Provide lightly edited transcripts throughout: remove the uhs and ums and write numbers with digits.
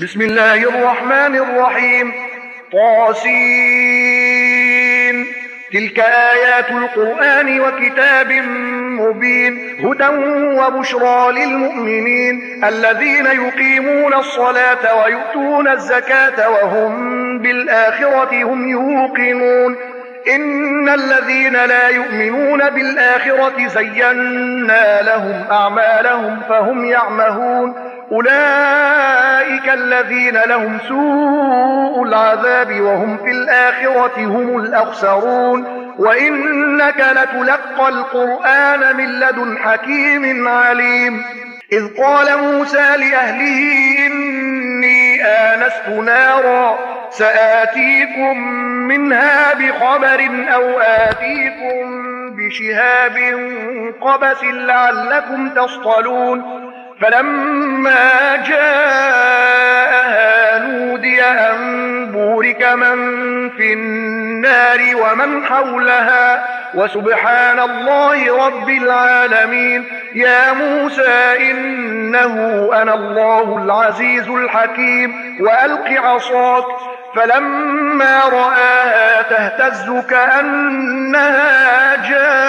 بسم الله الرحمن الرحيم. طاسين. تلك آيات القرآن وكتاب مبين، هدى وبشرى للمؤمنين الذين يقيمون الصلاة ويؤتون الزكاة وهم بالآخرة هم يوقنون. إن الذين لا يؤمنون بالآخرة زينا لهم أعمالهم فهم يعمهون. أولئك الذين لهم سوء العذاب وهم في الآخرة هم الأخسرون. وإنك لتلقى القرآن من لدن حكيم عليم. إذ قال موسى لأهله إني آنست نارا سآتيكم منها بخبر أو آتيكم بشهاب قبس لعلكم تصطلون. فلما جاءها نودي أن بورك من في النار ومن حولها وسبحان الله رب العالمين. يا موسى إنه أنا الله العزيز الحكيم وألق عصاك. فلما رآها تهتز كأنها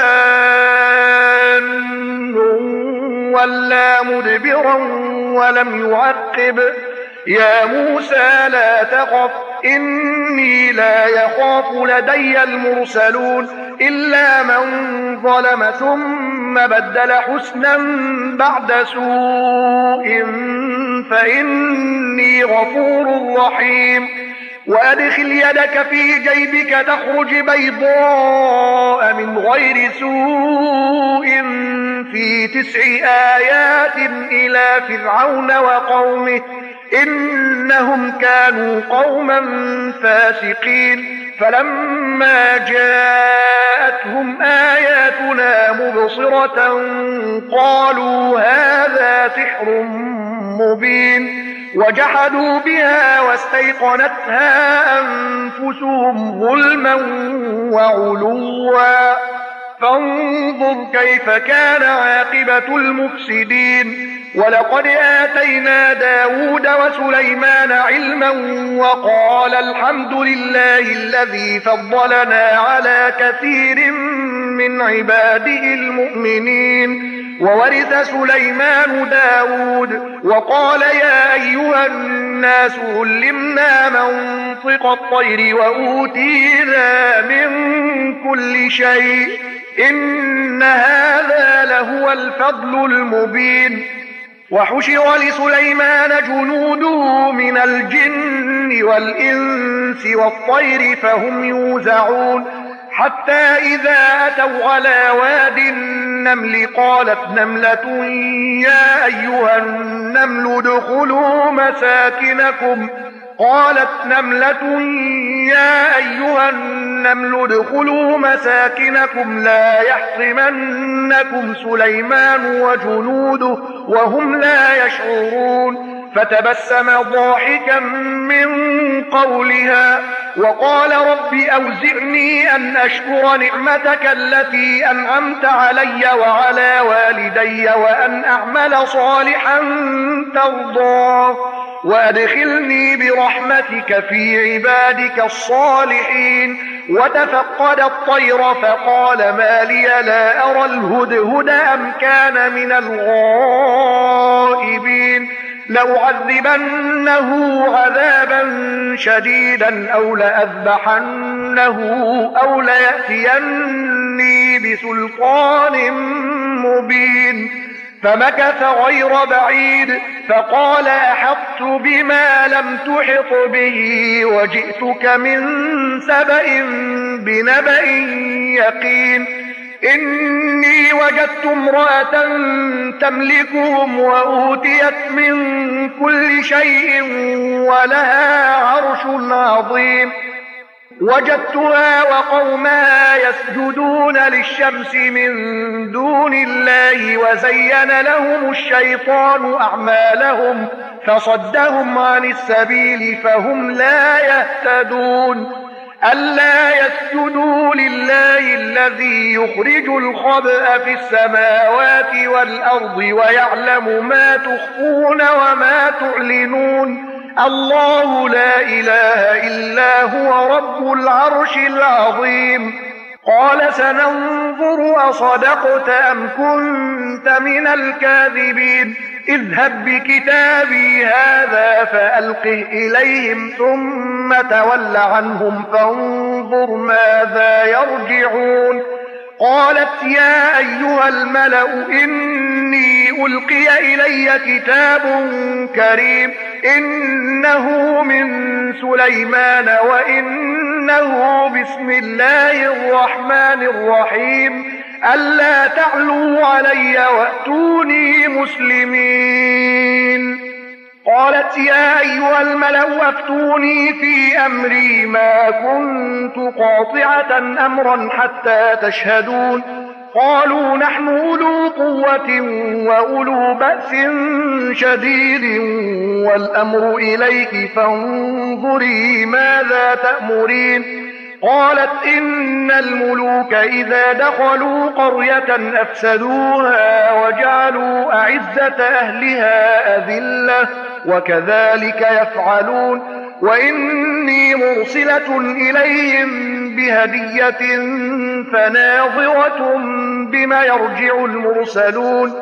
جان ولا مدبرا ولم يعقب. يا موسى لا تخف إني لا يخاف لدي المرسلون إلا من ظلم ثم بدل حسنا بعد سوء فإني غفور رحيم. وأدخل يدك في جيبك تخرج بيضاء من غير سوء في 9 آيات إلى فرعون وقومه إنهم كانوا قوما فاسقين. فلما جاءتهم آياتنا مبصرة قالوا هذا سحر مبين. وجحدوا بها واستيقنتها أنفسهم ظلما وعلوا فانظر كيف كان عاقبة المفسدين. ولقد آتينا داود وسليمان علما وقال الحمد لله الذي فضلنا على كثير من عباده المؤمنين. وورث سليمان داود وقال يا أيها الناس علمنا منطق الطير وأوتينا من كل شيء إن هذا لهو الفضل المبين. وحشر لسليمان جنوده من الجن والإنس والطير فهم يوزعون. حتى إذا أتوا على واد النمل قالت نملة يا أيها النمل ادخلوا مساكنكم لا يحطمنكم سليمان وجنوده وهم لا يشعرون. فتبسم ضاحكا من قولها وقال رب أوزعني أن أشكر نعمتك التي أنعمت علي وعلى والدي وأن أعمل صالحا ترضاه وأدخلني برحمتك في عبادك الصالحين. وتفقد الطير فقال ما لي لا أرى الهدهد أم كان من الغائبين. لأعذبنه عذابا شديدا أو لأذبحنه أو ليأتيني بسلطان مبين. فمكث غير بعيد فقال أحطت بما لم تحط به وجئتك من سبأ بنبأ يقين. إني وجدت امرأة تملكهم وأوتيت من كل شيء ولها عرش عظيم. وجدتها وقومها يسجدون للشمس من دون الله وزين لهم الشيطان أعمالهم فصدهم عن السبيل فهم لا يهتدون. ألا يسجدوا لله الذي يخرج الخبأ في السماوات والأرض ويعلم ما تخفون وما تعلنون. الله لا إله إلا هو رب العرش العظيم. قال سننظر أصدقت أم كنت من الكاذبين اذهب بكتابي هذا فألقه إليهم ثم تول عنهم فانظر ماذا يرجعون. قالت يا أيها الملأ إني ألقي إلي كتاب كريم إنه من سليمان وإنه بسم الله الرحمن الرحيم ألا تعلوا علي وأتوني مسلمين. قالت يا أيها الملأ أفتوني في أمري ما كنت قاطعة أمرا حتى تشهدون. قالوا نحن أولو قوة وأولو بأس شديد والأمر إليك فانظري ماذا تأمرين. قالت إن الملوك إذا دخلوا قرية أفسدوها وجعلوا أعزة أهلها أذلة وكذلك يفعلون. وإني مرسلة إليهم بهدية فناظرة بما يرجع المرسلون.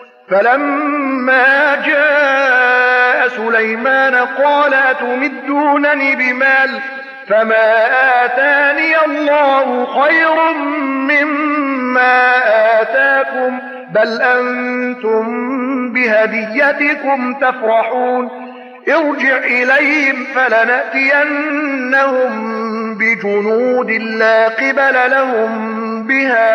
فلما جاء سليمان قال أتمدونني بمال فما آتاني الله خير مما آتاكم بل أنتم بهديتكم تفرحون. ارجع إليهم فلنأتينهم بجنود لا قبل لهم بها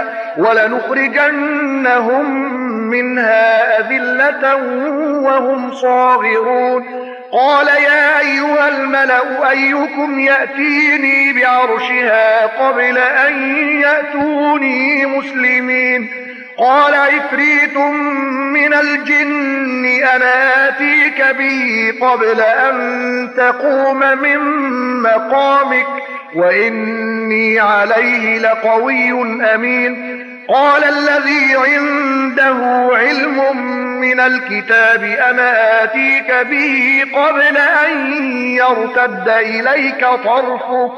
ولنخرجنهم منها أذلة وهم صاغرون. قال يا أيها الملأ أيكم يأتيني بعرشها قبل أن يأتوني مسلمين. قال عفريت من الجن أنا آتيك به قبل أن تقوم من مقامك وإني عليه لقوي أمين. قال الذي عنده علم من الكتاب أنا آتيك به قبل أن يرتد إليك طرفك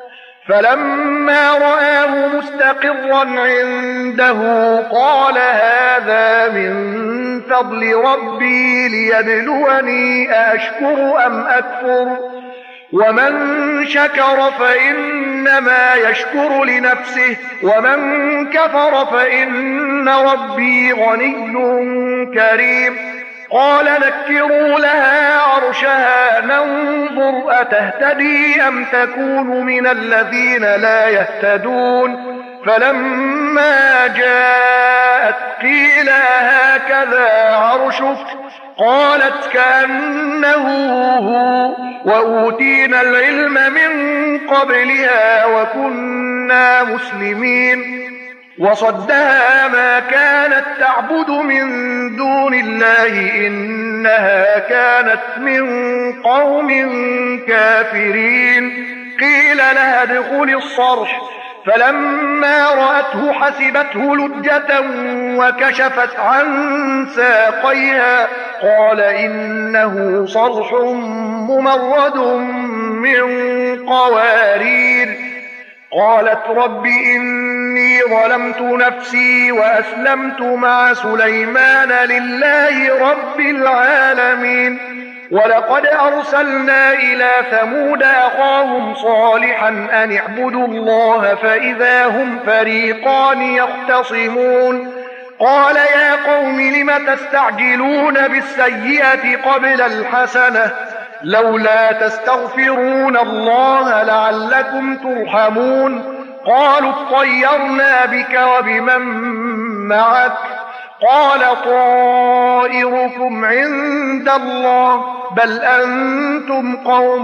فلما رآه مستقرا عنده قال هذا من فضل ربي ليبلوني أأشكر أم أكفر ومن شكر فإنما يشكر لنفسه ومن كفر فإن ربي غني كريم. قال نكروا لها عرشها ننظر أتهتدي أم تكون من الذين لا يهتدون. فلما جاءت قيل هكذا عرشك قالت كأنه هو وأوتينا العلم من قبلها وكنا مسلمين. وصدها ما كانت تعبد من دون الله إنها كانت من قوم كافرين. قيل لها ادخل الصرح فلما رأته حسبته لجة وكشفت عن ساقيها قال إنه صرح ممرد من قوارير. قالت رب إني ظلمت نفسي وأسلمت مع سليمان لله رب العالمين. ولقد أرسلنا إلى ثمود أخاهم صالحا أن اعبدوا الله فإذا هم فريقان يختصمون. قال يا قوم لم تستعجلون بالسيئة قبل الحسنة لولا تستغفرون الله لعلكم ترحمون. قالوا اطيرنا بك وبمن معك قال طائركم عند الله بل أنتم قوم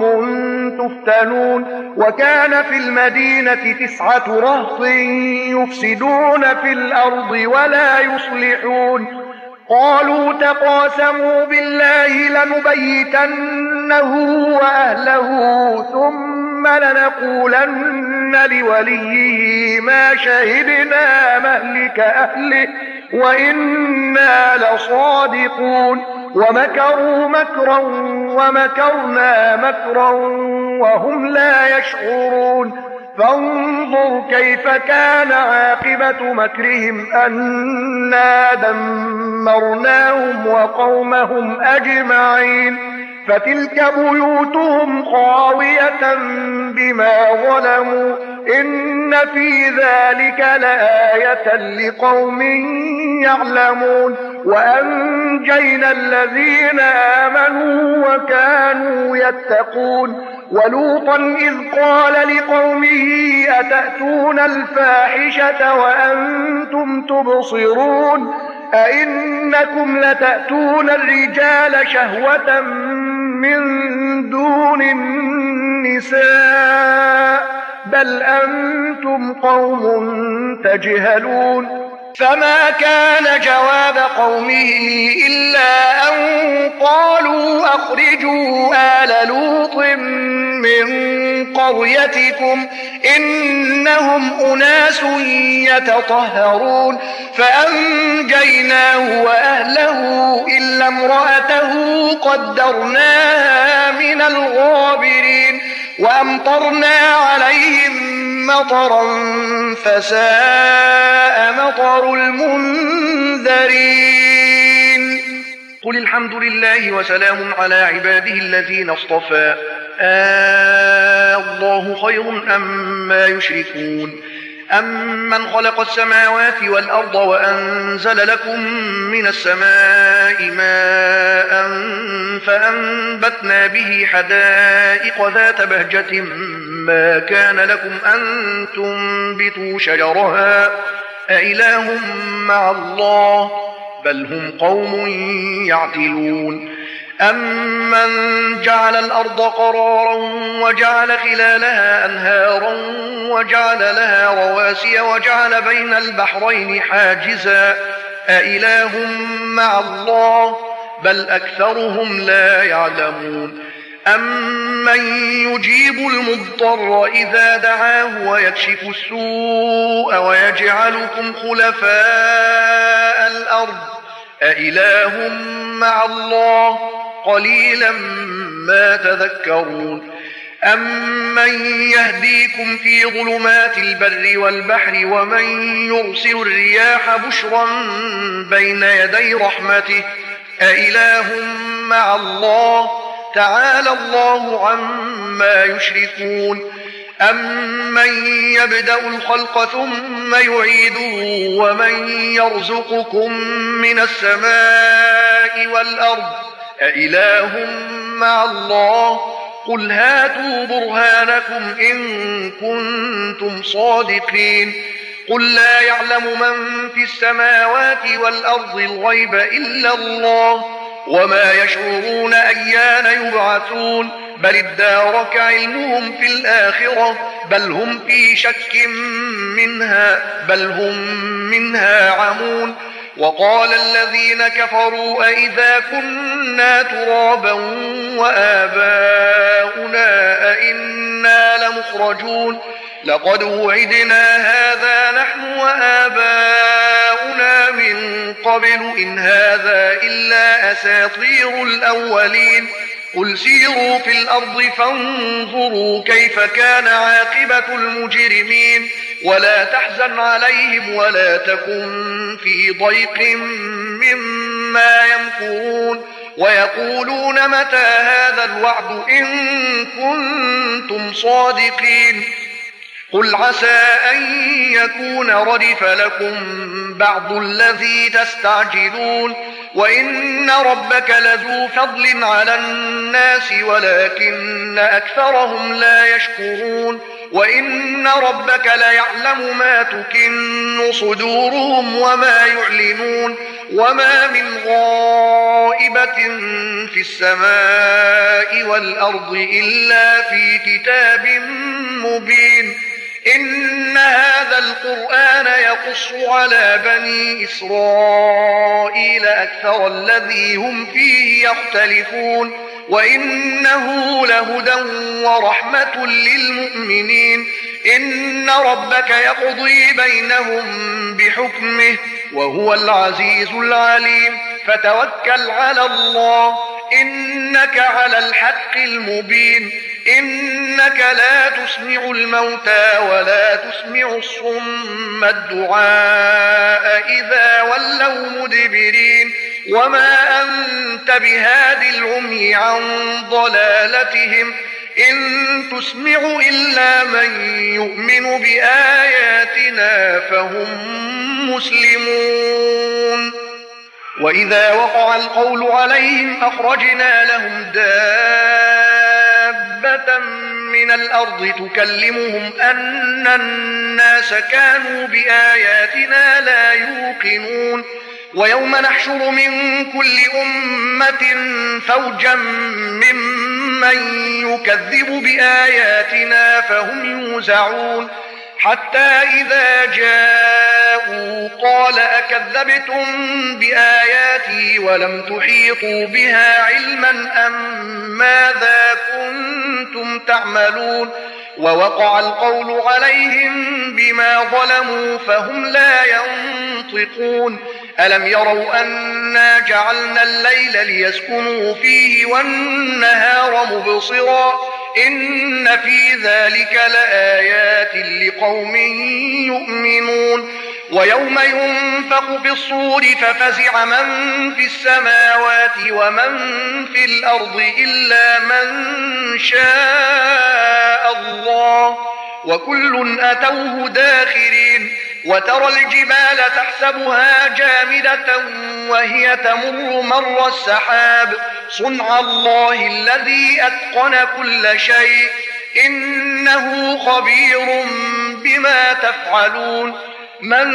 تفتنون. وكان في المدينة 9 رهط يفسدون في الأرض ولا يصلحون. قالوا تقاسموا بالله لنبيتنه وأهله ثم لنقولن لوليه ما شهدنا مهلك أهله وإنا لصادقون. ومكروا مكرا ومكرنا مكرا وهم لا يشعرون فانظر كيف كان عاقبة مكرهم أنا دمرناهم وقومهم أجمعين فتلك بيوتهم خاوية بما ظلموا إن في ذلك لآية لقوم يعلمون وأنجينا الذين آمنوا وكانوا يتقون ولوطا إذ قال لقومه أتأتون الفاحشة وأنتم تبصرون أئنكم لتأتون الرجال شهوة من دون النساء بل أنتم قوم تجهلون فما كان جواب قومه إلا أن قالوا أخرجوا آل لوط من قريتكم إنهم أناس يتطهرون فأنجيناه وأهله إلا امرأته قدرناها من الغابرين وأمطرنا عليهم مطرا فساء مطر المنذرين قل الحمد لله وسلام على عباده الذين اصطفى الله خير أما يشركون أمن خلق السماوات والأرض وأنزل لكم من السماء ماء فأنبتنا به حدائق ذات بهجة ما كان لكم أن تنبتوا شجرها أإله مع الله بل هم قوم يعدلون أمن جعل الأرض قرارا وجعل خلالها أنهارا وجعل لها رواسي وجعل بين البحرين حاجزا أإله مع الله بل أكثرهم لا يعلمون أمن يجيب المضطر إذا دعاه ويكشف السوء ويجعلكم خلفاء الأرض أإله مع الله قليلا ما تذكرون أمن يهديكم في ظلمات البر والبحر ومن يرسل الرياح بشرا بين يدي رحمته أإله مع الله تعالى الله عما يشركون أمن يبدأ الخلق ثم يعيده ومن يرزقكم من السماء والأرض أإله مع الله قل هاتوا برهانكم إن كنتم صادقين قل لا يعلم من في السماوات والأرض الغيب إلا الله وما يشعرون أيان يبعثون بل ادارك علمهم في الآخرة بل هم في شك منها بل هم منها عمون وقال الذين كفروا أئذا كنا ترابا وآباؤنا أئنا لمخرجون لقد وعدنا هذا نحن وآباؤنا من قبل إن هذا إلا أساطير الأولين قل سيروا في الأرض فانظروا كيف كان عاقبة المجرمين ولا تحزن عليهم ولا تكن في ضيق مما يمكرون ويقولون متى هذا الوعد إن كنتم صادقين قل عسى أن يكون ردف لكم بعض الذي تستعجلون وإن ربك لذو فضل على الناس ولكن أكثرهم لا يشكرون وإن ربك ليعلم ما تكن صدورهم وما يعلنون وما من غائبة في السماء والأرض إلا في كتاب مبين إن هذا القرآن يقص على بني إسرائيل أكثر الذي هم فيه يختلفون وإنه لهدى ورحمة للمؤمنين إن ربك يقضي بينهم بحكمه وهو العزيز العليم فتوكل على الله إنك على الحق المبين إنك لا تسمع الموتى ولا تسمع الصم الدعاء إذا ولوا مدبرين وما أنت بهاد العمي عن ضلالتهم إن تسمع إلا من يؤمن بآياتنا فهم مسلمون وإذا وقع القول عليهم أخرجنا لهم دابة من الأرض تكلمهم أن الناس كانوا بآياتنا لا يوقنون ويوم نحشر من كل أمة فوجا ممن يكذب بآياتنا فهم يوزعون حتى إذا جاءوا قال أكذبتم بآياتي ولم تحيطوا بها علما أم ماذا كنتم تعملون ووقع القول عليهم بما ظلموا فهم لا ينطقون ألم يروا أنا جعلنا الليل ليسكنوا فيه والنهار مبصرا إن في ذلك لآيات لقوم يؤمنون ويوم ينفخ في الصور ففزع من في السماوات ومن في الأرض إلا من شاء الله وكل أتوه داخرين وترى الجبال تحسبها جامدة وهي تمر مر السحاب صنع الله الذي أتقن كل شيء إنه خبير بما تفعلون من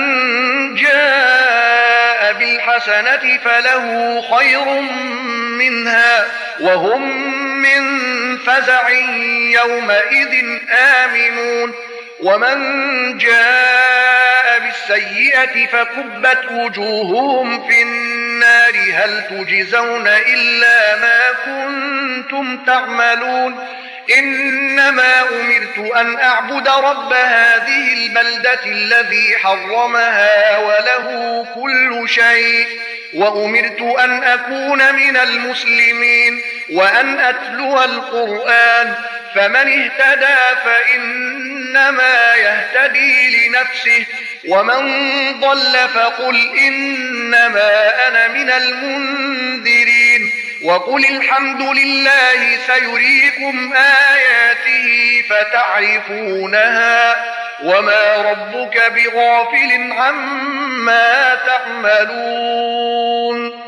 جاء بالحسنة فله خير منها وهم من فزع يومئذ آمنون ومن جاء بالسيئة فكبت وجوههم في النار هل تجزون إلا ما كنتم تعملون إنما أمرت أن أعبد رب هذه البلدة الذي حرمها وله كل شيء وأمرت أن أكون من المسلمين وأن أتلو القرآن فمن اهتدى فإنما يهتدي لنفسه ومن ضل فقل إنما أنا من المنذرين وقل الحمد لله سيريكم آياته فتعرفونها وما ربك بغافل عما تعملون